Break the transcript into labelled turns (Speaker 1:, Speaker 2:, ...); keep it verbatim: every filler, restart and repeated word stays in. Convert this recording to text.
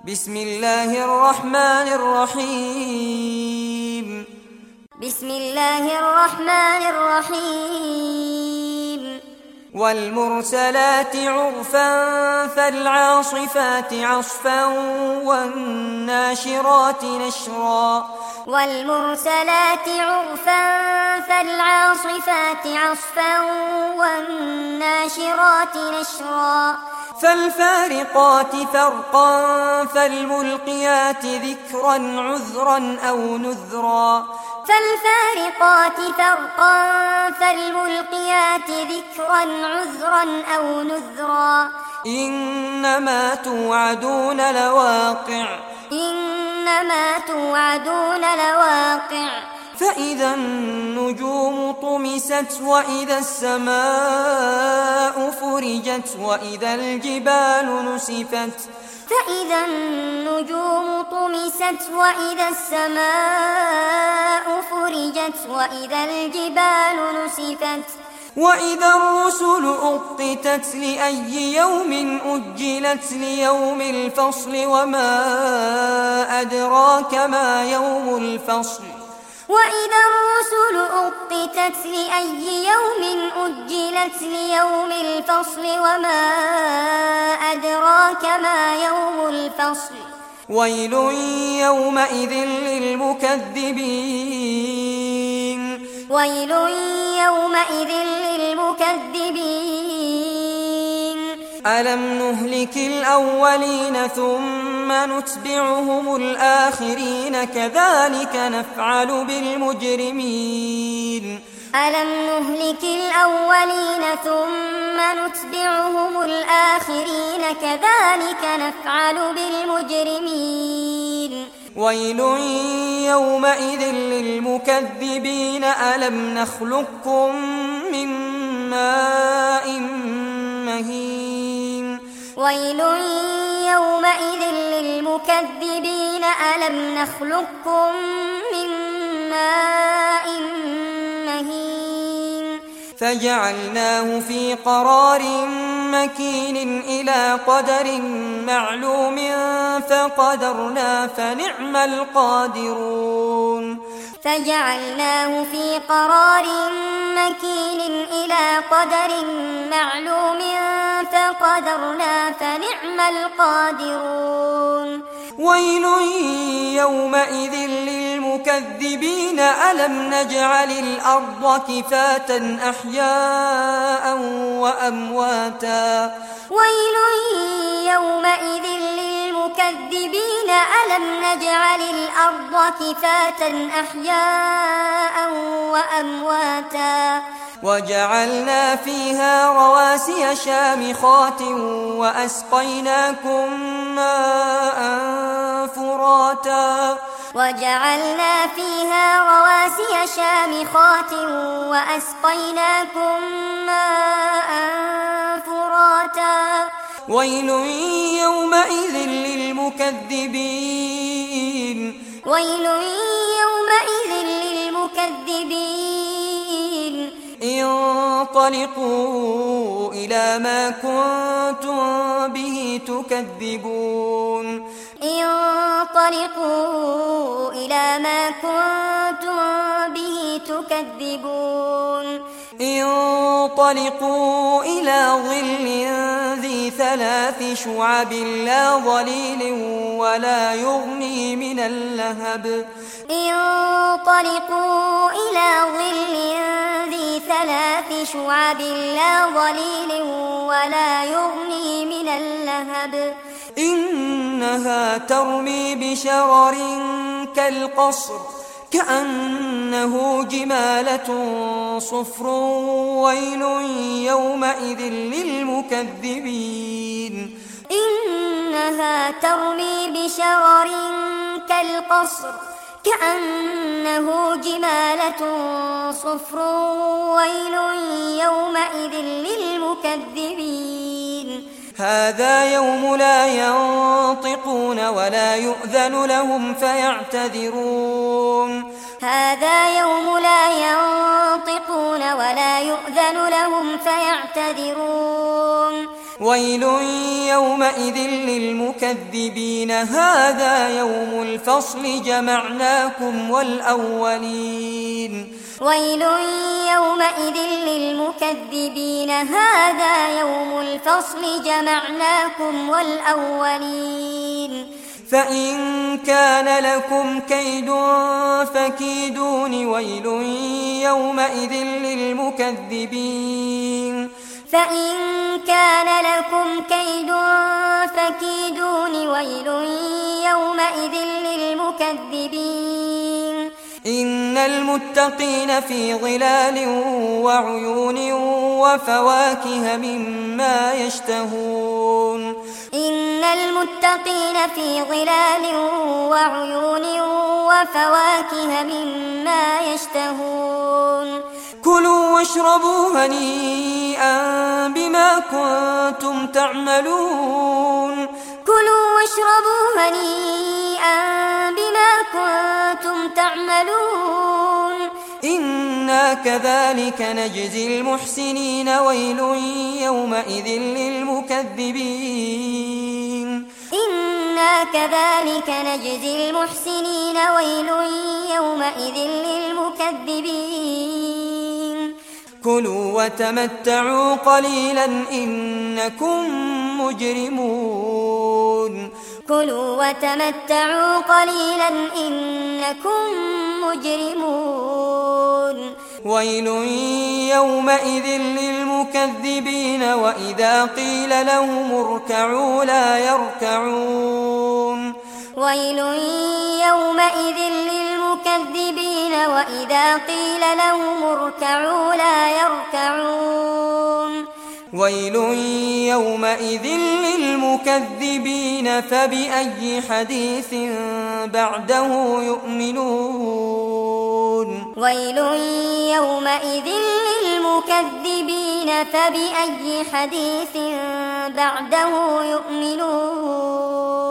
Speaker 1: بسم الله الرحمن الرحيم
Speaker 2: بسم الله الرحمن الرحيم
Speaker 1: والمرسلات عرفا فالعاصفات عصفا والناشرات نشرا
Speaker 2: والمرسلات عرفا فالعاصفات عصفا والناشرات نشرا
Speaker 1: فالفارقات فرقا فالملقيات ذكرا عذرا أو نذرا
Speaker 2: فالفارقات فرقا فالملقيات ذكرا عذرا أو نذرا
Speaker 1: إنما توعدون لواقع
Speaker 2: إنما توعدون لواقع
Speaker 1: فإذا النجوم طمست وإذا السماء فرجت وإذا الجبال نسفت
Speaker 2: فإذا النجوم طمست وإذا السماء فرجت وإذا الجبال نسفت
Speaker 1: وإذا الرسل أقتت لأي يوم أجلت ليوم الفصل وما أدراك ما يوم الفصل
Speaker 2: وإذا الرسل أقتت لأي يوم أجلت ليوم الفصل وما أدراك ما يوم الفصل
Speaker 1: ويل يومئذ للمكذبين
Speaker 2: ويل يومئذ للمكذبين
Speaker 1: ألم نهلك الأولين ثم نتبعهم الآخرين كذلك نفعل بالمجرمين
Speaker 2: ألم نهلك الأولين ثم نتبعهم الآخرين كذلك نفعل بالمجرمين
Speaker 1: ويل يومئذ للمكذبين ألم نخلقكم من ماء مهين
Speaker 2: ويل يومئذ للمكذبين ألم نخلقكم من ماء مهين
Speaker 1: فجعلناه في قرار مكين إلى قدر معلوم فقدرنا فنعم القادرون
Speaker 2: فجعلناه في قرار مكين إلى قدر معلوم فقدرنا فنعم القادرون
Speaker 1: ويل يومئذ للمكذبين ألم نجعل الأرض كفاة أحياء وأمواتا
Speaker 2: ويل يومئذ للمكذبين ألم نجعل الأرض كفاة أحياء وأمواتا
Speaker 1: وجعلنا فيها رواسي شامخات وأسقيناكم ماء فراتا
Speaker 2: وجعلنا فيها رواسي شامخات وأسقيناكم ماء فراتا
Speaker 1: ويل يومئذ للمكذبين
Speaker 2: ويل يومئذ للمكذبين
Speaker 1: انطلقوا إلى ما كنتم به تكذبون
Speaker 2: انطلقوا إلى ما كنتم به تكذبون
Speaker 1: انطلقوا إلى ظل ذي ثلاث شعب لا ظليل ولا يغني من اللهب
Speaker 2: انطلقوا إلى ظل ذي ثلاث شعب لا ظليل ولا يغني من اللهب
Speaker 1: إنها ترمي بشرر كالقصر كأنه جمالة صفر ويل يومئذ للمكذبين
Speaker 2: إنها ترمي بشرر كالقصر كأنه جمالة صفر ويل يومئذ للمكذبين
Speaker 1: هذا يوم لا ينطقون ولا يؤذن لهم فيعتذرون
Speaker 2: هذا يوم لا ينطقون ولا يؤذن لهم فيعتذرون
Speaker 1: ويل يومئذ للمكذبين هذا يوم الفصل جمعناكم والأولين
Speaker 2: ويل يومئذ للمكذبين هذا يوم الفصل جمعناكم والأولين
Speaker 1: فإن كان لكم كيد فكيدون ويل يومئذ للمكذبين
Speaker 2: فإن كان لكم كيد فكيدون ويل يومئذ للمكذبين
Speaker 1: إن المتقين في ظلال وعيون وفواكه مما يشتهون
Speaker 2: إن المتقين في ظلال وعيون وفواكه مما يشتهون
Speaker 1: كلوا واشربوا هنيئا بما كنتم تعملون
Speaker 2: كلوا واشربوا هنيئا بما كنتم تعملون
Speaker 1: إنا كذلك نجزي المحسنين ويل يومئذ للمكذبين
Speaker 2: إنا كذلك نجزي المحسنين ويل يومئذ للمكذبين
Speaker 1: كلوا وتمتعوا قليلا إنكم مجرمون
Speaker 2: كلوا وتمتعوا قليلا إنكم مجرمون
Speaker 1: ويل يومئذ للمكذبين وإذا قيل لهم اركعوا لا يركعون
Speaker 2: ويل يومئذ للمكذبين وإذا قيل لهم اركعوا لا يركعون
Speaker 1: ويل يومئذ للمكذبين فبأي حديث بعده يؤمنون
Speaker 2: ويل يومئذ للمكذبين فبأي حديث بعده يؤمنون